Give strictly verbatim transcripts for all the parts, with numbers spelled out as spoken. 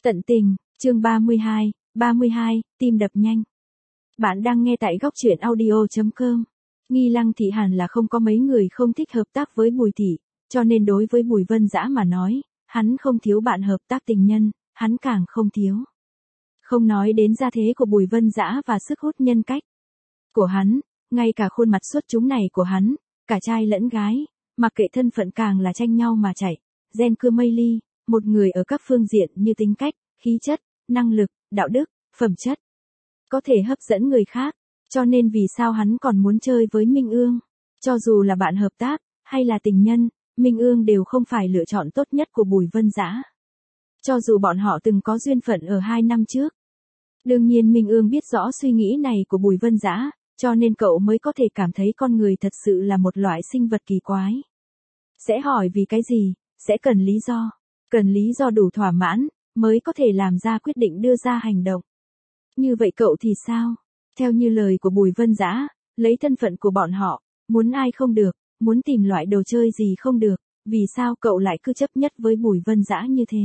Tận tình, chương ba mươi hai, ba mươi hai, tim đập nhanh. Bạn đang nghe tại góc truyện audio chấm com. Nghi Lăng Thị hẳn là không có mấy người không thích hợp tác với Bùi Thị, cho nên đối với Bùi Vân Dã mà nói, hắn không thiếu bạn hợp tác tình nhân, hắn càng không thiếu. Không nói đến gia thế của Bùi Vân Dã và sức hút nhân cách của hắn, ngay cả khuôn mặt xuất chúng này của hắn, cả trai lẫn gái, mặc kệ thân phận càng là tranh nhau mà chạy, gen cưa mây ly, một người ở các phương diện như tính cách, khí chất, năng lực, đạo đức, phẩm chất, có thể hấp dẫn người khác, cho nên vì sao hắn còn muốn chơi với Minh Ương, cho dù là bạn hợp tác, hay là tình nhân, Minh Ương đều không phải lựa chọn tốt nhất của Bùi Vân Dã. Cho dù bọn họ từng có duyên phận ở hai năm trước. Đương nhiên Minh Ương biết rõ suy nghĩ này của Bùi Vân Dã, cho nên cậu mới có thể cảm thấy con người thật sự là một loại sinh vật kỳ quái. Sẽ hỏi vì cái gì, sẽ cần lý do, cần lý do đủ thỏa mãn, mới có thể làm ra quyết định đưa ra hành động. Như vậy cậu thì sao? Theo như lời của Bùi Vân Dã, lấy thân phận của bọn họ, muốn ai không được, muốn tìm loại đồ chơi gì không được, vì sao cậu lại cứ chấp nhất với Bùi Vân Dã như thế?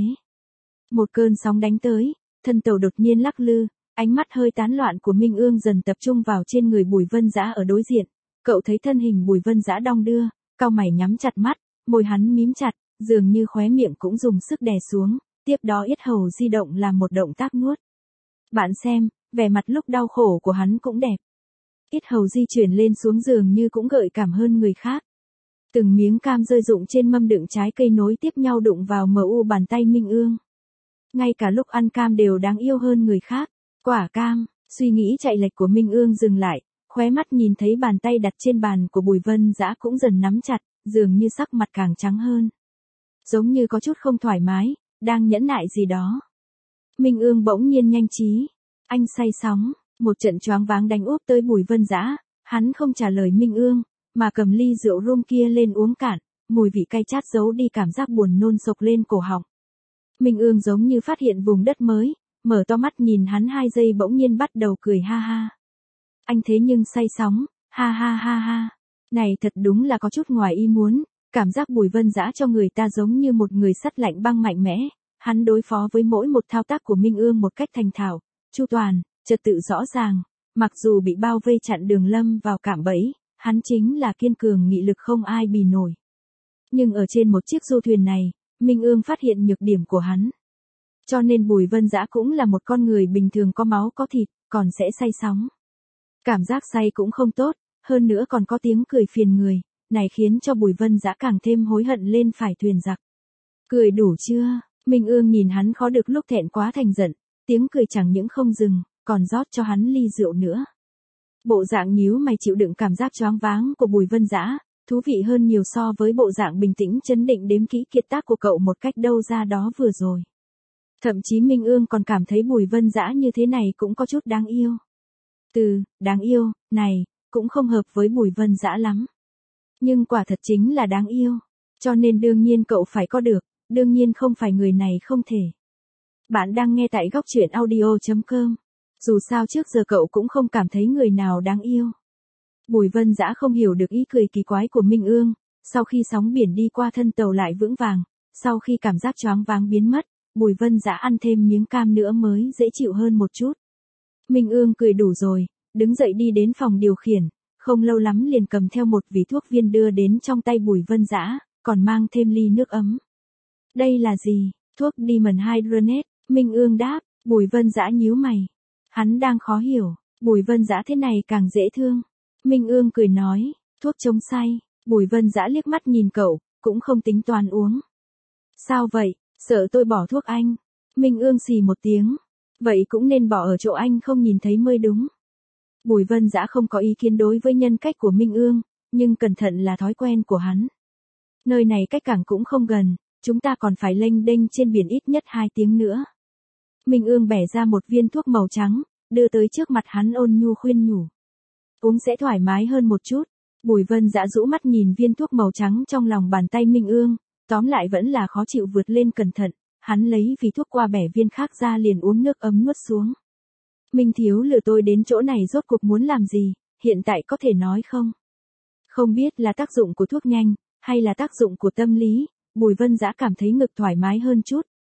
Một cơn sóng đánh tới, thân tàu đột nhiên lắc lư, ánh mắt hơi tán loạn của Minh Ương dần tập trung vào trên người Bùi Vân Dã ở đối diện. Cậu thấy thân hình Bùi Vân Dã đong đưa, cau mày nhắm chặt mắt, môi hắn mím chặt, dường như khóe miệng cũng dùng sức đè xuống, tiếp đó yết hầu di động làm một động tác nuốt. Bạn xem, vẻ mặt lúc đau khổ của hắn cũng đẹp. Yết hầu di chuyển lên xuống dường như cũng gợi cảm hơn người khác. Từng miếng cam rơi rụng trên mâm đựng trái cây nối tiếp nhau đụng vào mờ u bàn tay Minh Ương. Ngay cả lúc ăn cam đều đáng yêu hơn người khác. Quả cam, suy nghĩ chạy lệch của Minh Ương dừng lại, khóe mắt nhìn thấy bàn tay đặt trên bàn của Bùi Vân Dã cũng dần nắm chặt, dường như sắc mặt càng trắng hơn. Giống như có chút không thoải mái, đang nhẫn nại gì đó. Minh Ương bỗng nhiên nhanh trí. Anh say sóng, một trận choáng váng đánh úp tới Bùi Vân Dã, hắn không trả lời Minh Ương, mà cầm ly rượu rum kia lên uống cạn, mùi vị cay chát giấu đi cảm giác buồn nôn sộc lên cổ họng. Minh Ương giống như phát hiện vùng đất mới, mở to mắt nhìn hắn hai giây bỗng nhiên bắt đầu cười ha ha. Anh thế nhưng say sóng, ha ha ha ha. Này thật đúng là có chút ngoài ý muốn, cảm giác Bùi Vân Dã cho người ta giống như một người sắt lạnh băng mạnh mẽ, hắn đối phó với mỗi một thao tác của Minh Ương một cách thành thạo, chu toàn, trật tự rõ ràng, mặc dù bị bao vây chặn đường lâm vào cạm bẫy, hắn chính là kiên cường nghị lực không ai bì nổi. Nhưng ở trên một chiếc du thuyền này, Minh Ương phát hiện nhược điểm của hắn. Cho nên Bùi Vân Dã cũng là một con người bình thường có máu có thịt, còn sẽ say sóng. Cảm giác say cũng không tốt, hơn nữa còn có tiếng cười phiền người, này khiến cho Bùi Vân Dã càng thêm hối hận lên phải thuyền giặc. Cười đủ chưa? Minh Ương nhìn hắn khó được lúc thẹn quá thành giận, tiếng cười chẳng những không dừng, còn rót cho hắn ly rượu nữa. Bộ dạng nhíu mày chịu đựng cảm giác choáng váng của Bùi Vân Dã, thú vị hơn nhiều so với bộ dạng bình tĩnh chấn định đếm kỹ kiệt tác của cậu một cách đâu ra đó vừa rồi. Thậm chí Minh Ương còn cảm thấy Bùi Vân Dã như thế này cũng có chút đáng yêu. Từ, đáng yêu, này, cũng không hợp với Bùi Vân Dã lắm. Nhưng quả thật chính là đáng yêu. Cho nên đương nhiên cậu phải có được, đương nhiên không phải người này không thể. Bạn đang nghe tại góc truyện audio chấm com. Dù sao trước giờ cậu cũng không cảm thấy người nào đáng yêu. Bùi Vân Dã không hiểu được ý cười kỳ quái của Minh Ương, sau khi sóng biển đi qua thân tàu lại vững vàng, sau khi cảm giác choáng váng biến mất, Bùi Vân Dã ăn thêm miếng cam nữa mới dễ chịu hơn một chút. Minh Ương cười đủ rồi, đứng dậy đi đến phòng điều khiển, không lâu lắm liền cầm theo một vỉ thuốc viên đưa đến trong tay Bùi Vân Dã, còn mang thêm ly nước ấm. Đây là gì? Thuốc Diamond Hydronet, Minh Ương đáp. Bùi Vân Dã nhíu mày. Hắn đang khó hiểu, Bùi Vân Dã thế này càng dễ thương. Minh Ương cười nói, thuốc chống say. Bùi Vân Dã liếc mắt nhìn cậu, cũng không tính toán uống. Sao vậy, sợ tôi bỏ thuốc anh? Minh Ương xì một tiếng. Vậy cũng nên bỏ ở chỗ anh không nhìn thấy mới đúng. Bùi Vân Dã không có ý kiến đối với nhân cách của Minh Ương, nhưng cẩn thận là thói quen của hắn. Nơi này cách cảng cũng không gần, chúng ta còn phải lênh đênh trên biển ít nhất hai tiếng nữa. Minh Ương bẻ ra một viên thuốc màu trắng, đưa tới trước mặt hắn ôn nhu khuyên nhủ. Uống sẽ thoải mái hơn một chút. Bùi Vân Dã rũ mắt nhìn viên thuốc màu trắng trong lòng bàn tay Minh Ương, tóm lại vẫn là khó chịu vượt lên cẩn thận, hắn lấy vì thuốc qua bẻ viên khác ra liền uống nước ấm nuốt xuống. Minh thiếu lừa tôi đến chỗ này rốt cuộc muốn làm gì, hiện tại có thể nói không? Không biết là tác dụng của thuốc nhanh, hay là tác dụng của tâm lý, Bùi Vân Dã cảm thấy ngực thoải mái hơn chút,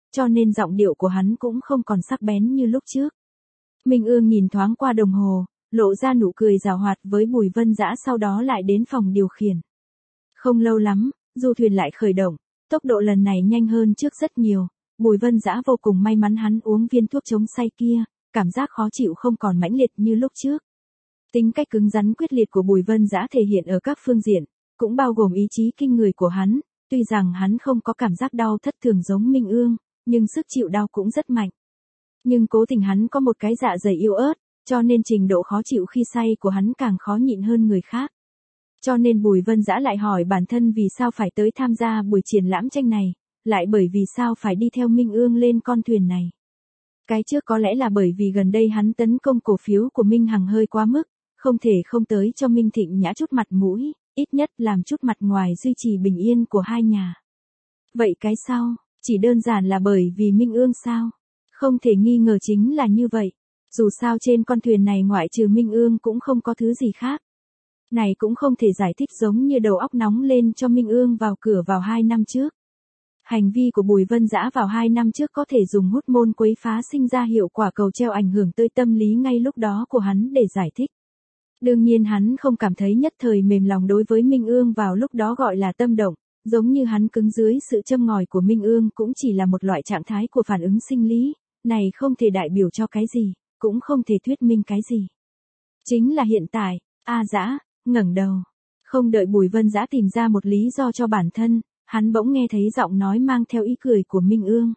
cho nên giọng điệu của hắn cũng không còn sắc bén như lúc trước. Minh Ương nhìn thoáng qua đồng hồ, lộ ra nụ cười giảo hoạt với Bùi Vân Dã, sau đó lại đến phòng điều khiển. Không lâu lắm, du thuyền lại khởi động, tốc độ lần này nhanh hơn trước rất nhiều. Bùi Vân Dã vô cùng may mắn hắn uống viên thuốc chống say kia, cảm giác khó chịu không còn mãnh liệt như lúc trước. Tính cách cứng rắn quyết liệt của Bùi Vân Dã thể hiện ở các phương diện, cũng bao gồm ý chí kinh người của hắn, tuy rằng hắn không có cảm giác đau thất thường giống Minh Ương, nhưng sức chịu đau cũng rất mạnh. Nhưng cố tình hắn có một cái dạ dày yếu ớt, cho nên trình độ khó chịu khi say của hắn càng khó nhịn hơn người khác. Cho nên Bùi Vân Dã lại hỏi bản thân vì sao phải tới tham gia buổi triển lãm tranh này, lại bởi vì sao phải đi theo Minh Ương lên con thuyền này. Cái trước có lẽ là bởi vì gần đây hắn tấn công cổ phiếu của Minh Hằng hơi quá mức, không thể không tới cho Minh Thịnh Nhã chút mặt mũi, ít nhất làm chút mặt ngoài duy trì bình yên của hai nhà. Vậy cái sau, chỉ đơn giản là bởi vì Minh Ương sao? Không thể nghi ngờ chính là như vậy. Dù sao trên con thuyền này ngoại trừ Minh Ương cũng không có thứ gì khác. Này cũng không thể giải thích giống như đầu óc nóng lên cho Minh Ương vào cửa vào hai năm trước. Hành vi của Bùi Vân Dã vào hai năm trước có thể dùng hút môn quấy phá sinh ra hiệu quả cầu treo ảnh hưởng tới tâm lý ngay lúc đó của hắn để giải thích. Đương nhiên hắn không cảm thấy nhất thời mềm lòng đối với Minh Ương vào lúc đó gọi là tâm động, giống như hắn cứng dưới sự châm ngòi của Minh Ương cũng chỉ là một loại trạng thái của phản ứng sinh lý, này không thể đại biểu cho cái gì, cũng không thể thuyết minh cái gì. Chính là hiện tại, A Dã ngẩng đầu, không đợi Bùi Vân Dã tìm ra một lý do cho bản thân, hắn bỗng nghe thấy giọng nói mang theo ý cười của Minh Ương.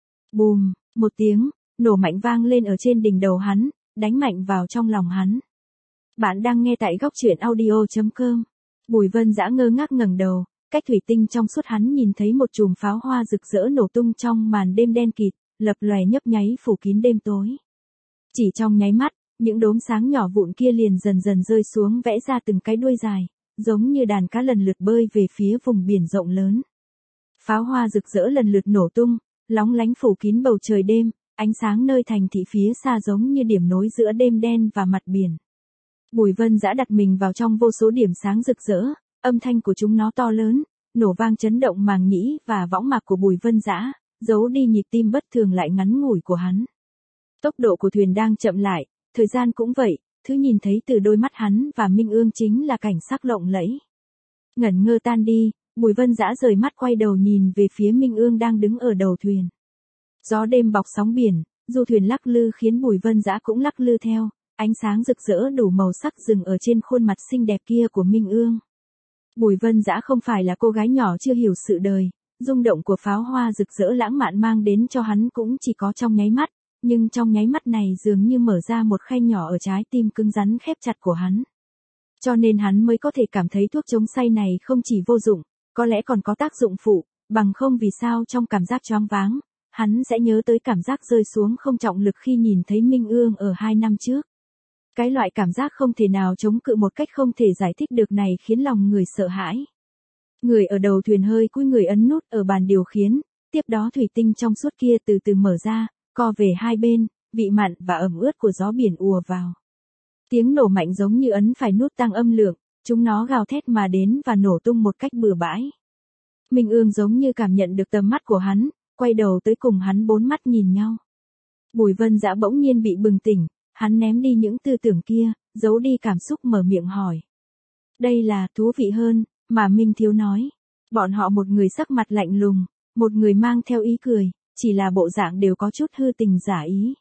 Bùm, một tiếng, nổ mạnh vang lên ở trên đỉnh đầu hắn, đánh mạnh vào trong lòng hắn. Bạn đang nghe tại góc truyện audio chấm com. Bùi Vân Dã ngơ ngác ngẩng đầu, cách thủy tinh trong suốt hắn nhìn thấy một chùm pháo hoa rực rỡ nổ tung trong màn đêm đen kịt, lập lòe nhấp nháy phủ kín đêm tối. Chỉ trong nháy mắt, những đốm sáng nhỏ vụn kia liền dần dần rơi xuống vẽ ra từng cái đuôi dài, giống như đàn cá lần lượt bơi về phía vùng biển rộng lớn. Pháo hoa rực rỡ lần lượt nổ tung, lóng lánh phủ kín bầu trời đêm, ánh sáng nơi thành thị phía xa giống như điểm nối giữa đêm đen và mặt biển. Bùi Vân Dã đặt mình vào trong vô số điểm sáng rực rỡ, âm thanh của chúng nó to lớn, nổ vang chấn động màng nhĩ và võng mạc của Bùi Vân Dã, giấu đi nhịp tim bất thường lại ngắn ngủi của hắn. Tốc độ của thuyền đang chậm lại, thời gian cũng vậy, thứ nhìn thấy từ đôi mắt hắn và Minh Ương chính là cảnh sắc lộng lẫy. Ngẩn ngơ tan đi, Bùi Vân Dã rời mắt quay đầu nhìn về phía Minh Ương đang đứng ở đầu thuyền. Gió đêm bọc sóng biển, du thuyền lắc lư khiến Bùi Vân Dã cũng lắc lư theo, ánh sáng rực rỡ đủ màu sắc dừng ở trên khuôn mặt xinh đẹp kia của Minh Ương. Bùi Vân Dã không phải là cô gái nhỏ chưa hiểu sự đời, rung động của pháo hoa rực rỡ lãng mạn mang đến cho hắn cũng chỉ có trong nháy mắt, nhưng trong nháy mắt này dường như mở ra một khe nhỏ ở trái tim cứng rắn khép chặt của hắn. Cho nên hắn mới có thể cảm thấy thuốc chống say này không chỉ vô dụng, có lẽ còn có tác dụng phụ, bằng không vì sao trong cảm giác choáng váng, hắn sẽ nhớ tới cảm giác rơi xuống không trọng lực khi nhìn thấy Minh Ương ở hai năm trước. Cái loại cảm giác không thể nào chống cự một cách không thể giải thích được này khiến lòng người sợ hãi. Người ở đầu thuyền hơi cúi người ấn nút ở bàn điều khiển, tiếp đó thủy tinh trong suốt kia từ từ mở ra, co về hai bên, vị mặn và ẩm ướt của gió biển ùa vào. Tiếng nổ mạnh giống như ấn phải nút tăng âm lượng, chúng nó gào thét mà đến và nổ tung một cách bừa bãi. Minh Ương giống như cảm nhận được tầm mắt của hắn, quay đầu tới cùng hắn bốn mắt nhìn nhau. Bùi Vân Dã bỗng nhiên bị bừng tỉnh, hắn ném đi những tư tưởng kia, giấu đi cảm xúc mở miệng hỏi. Đây là thú vị hơn, mà Minh Thiếu nói. Bọn họ một người sắc mặt lạnh lùng, một người mang theo ý cười, chỉ là bộ dạng đều có chút hư tình giả ý.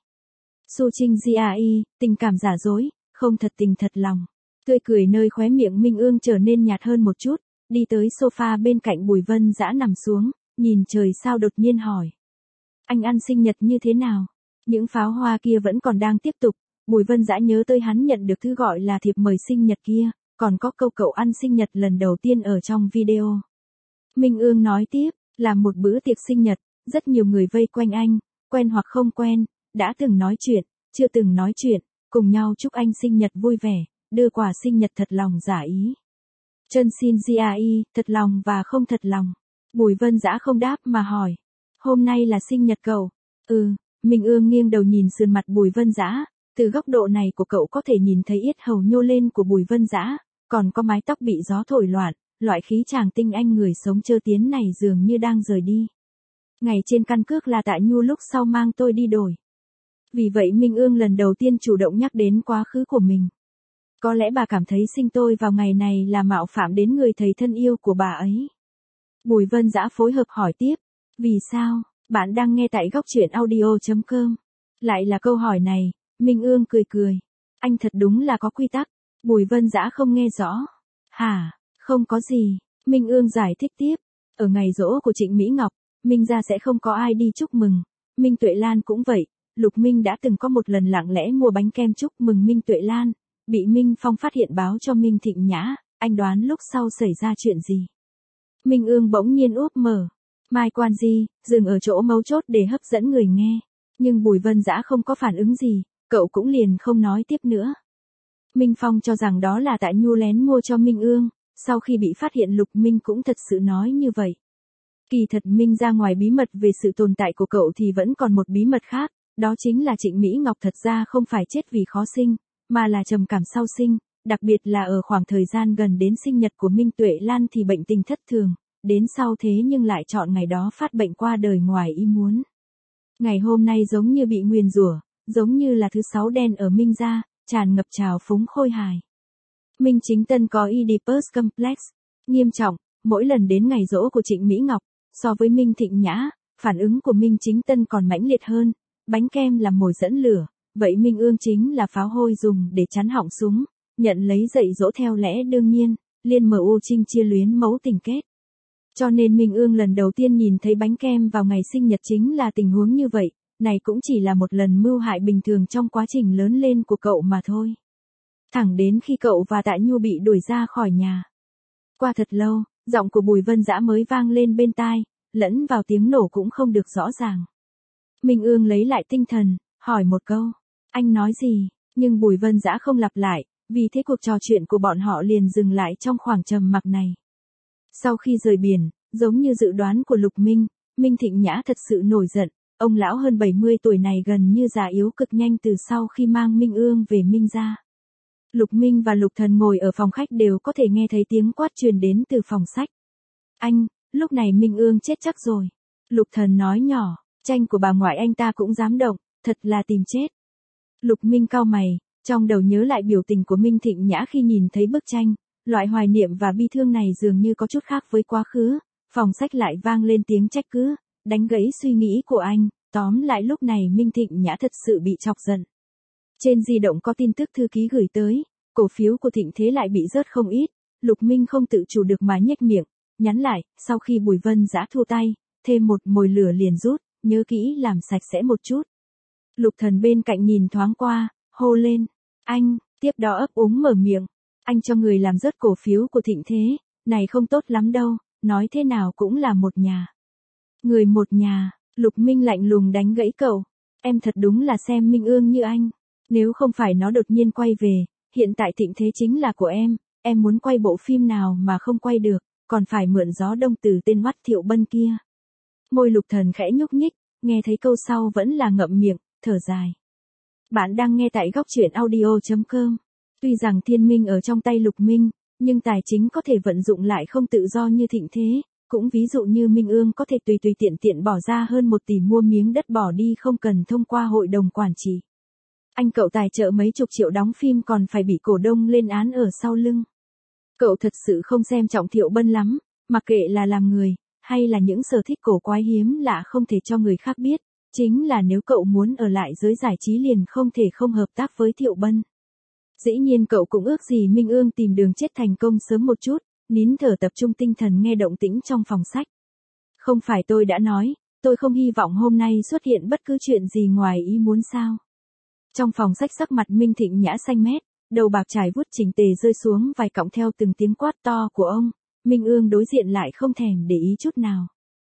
Su Trinh Gia-y, tình cảm giả dối, không thật tình thật lòng. Tươi cười nơi khóe miệng Minh Ương trở nên nhạt hơn một chút, đi tới sofa bên cạnh Bùi Vân Dã nằm xuống, nhìn trời sao đột nhiên hỏi. Anh ăn sinh nhật như thế nào? Những pháo hoa kia vẫn còn đang tiếp tục, Bùi Vân Dã nhớ tới hắn nhận được thư gọi là thiệp mời sinh nhật kia, còn có câu cậu ăn sinh nhật lần đầu tiên ở trong video. Minh Ương nói tiếp, làm một bữa tiệc sinh nhật, rất nhiều người vây quanh anh, quen hoặc không quen, đã từng nói chuyện, chưa từng nói chuyện, cùng nhau chúc anh sinh nhật vui vẻ, đưa quà sinh nhật thật lòng giả ý. Chân xin Gia-y, thật lòng và không thật lòng. Bùi Vân Dã không đáp mà hỏi. Hôm nay là sinh nhật cậu. Ừ, Minh Ương nghiêng đầu nhìn sườn mặt Bùi Vân Dã, từ góc độ này của cậu có thể nhìn thấy yết hầu nhô lên của Bùi Vân Dã, còn có mái tóc bị gió thổi loạn, loại khí chàng tinh anh người sống chơ tiến này dường như đang rời đi. Ngày trên căn cước là Tạ Nhu lúc sau mang tôi đi đổi. Vì vậy Minh Ương lần đầu tiên chủ động nhắc đến quá khứ của mình. Có lẽ bà cảm thấy sinh tôi vào ngày này là mạo phạm đến người thầy thân yêu của bà ấy. Bùi Vân Dã phối hợp hỏi tiếp. Vì sao? Bạn đang nghe tại góc truyện audio chấm com. Lại là câu hỏi này, Minh Ương cười cười. Anh thật đúng là có quy tắc. Bùi Vân Dã không nghe rõ. Hả? Không có gì. Minh Ương giải thích tiếp. Ở ngày giỗ của Trịnh Mỹ Ngọc, Minh gia sẽ không có ai đi chúc mừng. Minh Tuệ Lan cũng vậy. Lục Minh đã từng có một lần lặng lẽ mua bánh kem chúc mừng Minh Tuệ Lan. Bị Minh Phong phát hiện báo cho Minh Thịnh Nhã. Anh đoán lúc sau xảy ra chuyện gì? Minh Ương bỗng nhiên úp mở. Mai Quan Di, dừng ở chỗ mấu chốt để hấp dẫn người nghe. Nhưng Bùi Vân Dã không có phản ứng gì, cậu cũng liền không nói tiếp nữa. Minh Phong cho rằng đó là Tạ Nhu lén mua cho Minh Ương, sau khi bị phát hiện Lục Minh cũng thật sự nói như vậy. Kỳ thật Minh ra ngoài bí mật về sự tồn tại của cậu thì vẫn còn một bí mật khác, đó chính là Trịnh Mỹ Ngọc thật ra không phải chết vì khó sinh, mà là trầm cảm sau sinh, đặc biệt là ở khoảng thời gian gần đến sinh nhật của Minh Tuệ Lan thì bệnh tình thất thường, đến sau thế nhưng lại chọn ngày đó phát bệnh qua đời ngoài ý muốn. Ngày hôm nay giống như bị nguyền rủa, giống như là thứ sáu đen ở Minh gia, tràn ngập trào phúng khôi hài. Minh Chính Tân có Oedipus Complex, nghiêm trọng, mỗi lần đến ngày giỗ của Trịnh Mỹ Ngọc, so với Minh Thịnh Nhã, phản ứng của Minh Chính Tân còn mãnh liệt hơn, bánh kem làm mồi dẫn lửa, vậy Minh Ương chính là pháo hôi dùng để chắn họng súng, nhận lấy dạy dỗ theo lẽ đương nhiên, liên M U Trinh chia luyến mẫu tình kết. Cho nên Minh Ương lần đầu tiên nhìn thấy bánh kem vào ngày sinh nhật chính là tình huống như vậy, này cũng chỉ là một lần mưu hại bình thường trong quá trình lớn lên của cậu mà thôi. Thẳng đến khi cậu và Tạ Nhu bị đuổi ra khỏi nhà. Qua thật lâu, giọng của Bùi Vân Dã mới vang lên bên tai, lẫn vào tiếng nổ cũng không được rõ ràng. Minh Ương lấy lại tinh thần, hỏi một câu, anh nói gì, nhưng Bùi Vân Dã không lặp lại, vì thế cuộc trò chuyện của bọn họ liền dừng lại trong khoảng trầm mặc này. Sau khi rời biển, giống như dự đoán của Lục Minh, Minh Thịnh Nhã thật sự nổi giận, ông lão hơn bảy mươi tuổi này gần như già yếu cực nhanh từ sau khi mang Minh Ương về Minh gia. Lục Minh và Lục Thần ngồi ở phòng khách đều có thể nghe thấy tiếng quát truyền đến từ phòng sách. Anh, lúc này Minh Ương chết chắc rồi. Lục Thần nói nhỏ, tranh của bà ngoại anh ta cũng dám động, thật là tìm chết. Lục Minh cau mày, trong đầu nhớ lại biểu tình của Minh Thịnh Nhã khi nhìn thấy bức tranh, loại hoài niệm và bi thương này dường như có chút khác với quá khứ, phòng sách lại vang lên tiếng trách cứ, đánh gãy suy nghĩ của anh, tóm lại lúc này Minh Thịnh Nhã thật sự bị chọc giận. Trên di động có tin tức thư ký gửi tới, cổ phiếu của Thịnh Thế lại bị rớt không ít, Lục Minh không tự chủ được mà nhếch miệng, nhắn lại, sau khi Bùi Vân Dã thu tay, thêm một mồi lửa liền rút, nhớ kỹ làm sạch sẽ một chút. Lục Thần bên cạnh nhìn thoáng qua, hô lên, anh, tiếp đó ấp úng mở miệng, anh cho người làm rớt cổ phiếu của Thịnh Thế, này không tốt lắm đâu, nói thế nào cũng là một nhà. Người một nhà, Lục Minh lạnh lùng đánh gãy cậu, em thật đúng là xem Minh Ương như anh, nếu không phải nó đột nhiên quay về, hiện tại Thịnh Thế chính là của em, em muốn quay bộ phim nào mà không quay được, còn phải mượn gió đông từ tên Hoắc Thiệu Bân kia. Môi Lục Thần khẽ nhúc nhích, nghe thấy câu sau vẫn là ngậm miệng, thở dài. Bạn đang nghe tại góc truyện audio chấm com. Tuy rằng thiên minh ở trong tay Lục Minh, nhưng tài chính có thể vận dụng lại không tự do như Thịnh Thế, cũng ví dụ như Minh Ương có thể tùy tùy tiện tiện bỏ ra hơn một tỷ mua miếng đất bỏ đi không cần thông qua hội đồng quản trị. Anh cậu tài trợ mấy chục triệu đóng phim còn phải bị cổ đông lên án ở sau lưng. Cậu thật sự không xem trọng Thiệu Bân lắm, mặc kệ là làm người, hay là những sở thích cổ quái hiếm lạ không thể cho người khác biết, chính là nếu cậu muốn ở lại giới giải trí liền không thể không hợp tác với Thiệu Bân. Dĩ nhiên cậu cũng ước gì Minh Ương tìm đường chết thành công sớm một chút, nín thở tập trung tinh thần nghe động tĩnh trong phòng sách. Không phải tôi đã nói, tôi không hy vọng hôm nay xuất hiện bất cứ chuyện gì ngoài ý muốn sao. Trong phòng sách sắc mặt Minh Thịnh Nhã xanh mét, đầu bạc trải vuốt chỉnh tề rơi xuống vài cọng theo từng tiếng quát to của ông, Minh Ương đối diện lại không thèm để ý chút nào.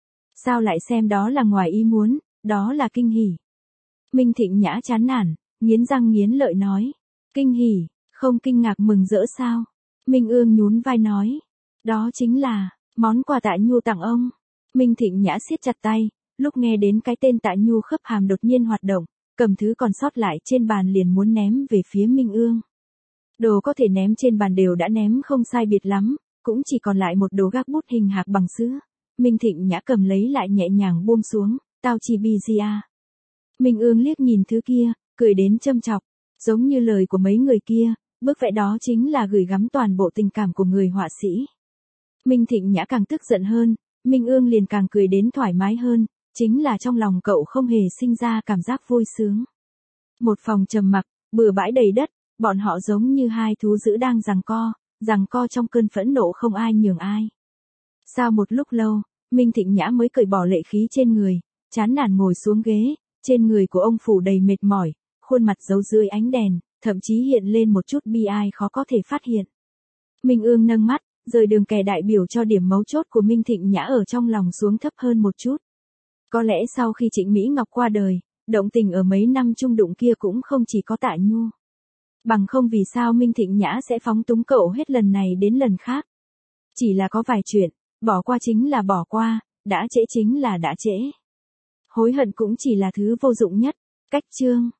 Sao lại xem đó là ngoài ý muốn, đó là kinh hỉ. Minh Thịnh Nhã chán nản, nghiến răng nghiến lợi nói, kinh hỉ, không kinh ngạc mừng rỡ sao? Minh Ương nhún vai nói, đó chính là món quà Tạ Nhu tặng ông. Minh Thịnh Nhã siết chặt tay, lúc nghe đến cái tên Tạ Nhu khớp hàm đột nhiên hoạt động, cầm thứ còn sót lại trên bàn liền muốn ném về phía Minh Ương. Đồ có thể ném trên bàn đều đã ném không sai biệt lắm, cũng chỉ còn lại một đồ gác bút hình hạc bằng sữa. Minh Thịnh Nhã cầm lấy lại nhẹ nhàng buông xuống, tao chỉ bi gì à. Minh Ương liếc nhìn thứ kia, cười đến châm chọc, giống như lời của mấy người kia, bức vẽ đó chính là gửi gắm toàn bộ tình cảm của người họa sĩ. Minh Thịnh Nhã càng tức giận hơn, Minh Ương liền càng cười đến thoải mái hơn, chính là trong lòng cậu không hề sinh ra cảm giác vui sướng. Một phòng trầm mặc, bừa bãi đầy đất, bọn họ giống như hai thú dữ đang giằng co, giằng co trong cơn phẫn nộ không ai nhường ai. Sau một lúc lâu, Minh Thịnh Nhã mới cởi bỏ lệ khí trên người, chán nản ngồi xuống ghế, trên người của ông phủ đầy mệt mỏi, khuôn mặt giấu dưới ánh đèn, thậm chí hiện lên một chút bi ai khó có thể phát hiện. Minh Ương nâng mắt, rời đường kẻ đại biểu cho điểm mấu chốt của Minh Thịnh Nhã ở trong lòng xuống thấp hơn một chút. Có lẽ sau khi Trịnh Mỹ Ngọc qua đời, động tình ở mấy năm chung đụng kia cũng không chỉ có Tạ Nhu. Bằng không vì sao Minh Thịnh Nhã sẽ phóng túng cậu hết lần này đến lần khác. Chỉ là có vài chuyện, bỏ qua chính là bỏ qua, đã trễ chính là đã trễ. Hối hận cũng chỉ là thứ vô dụng nhất. Cách chương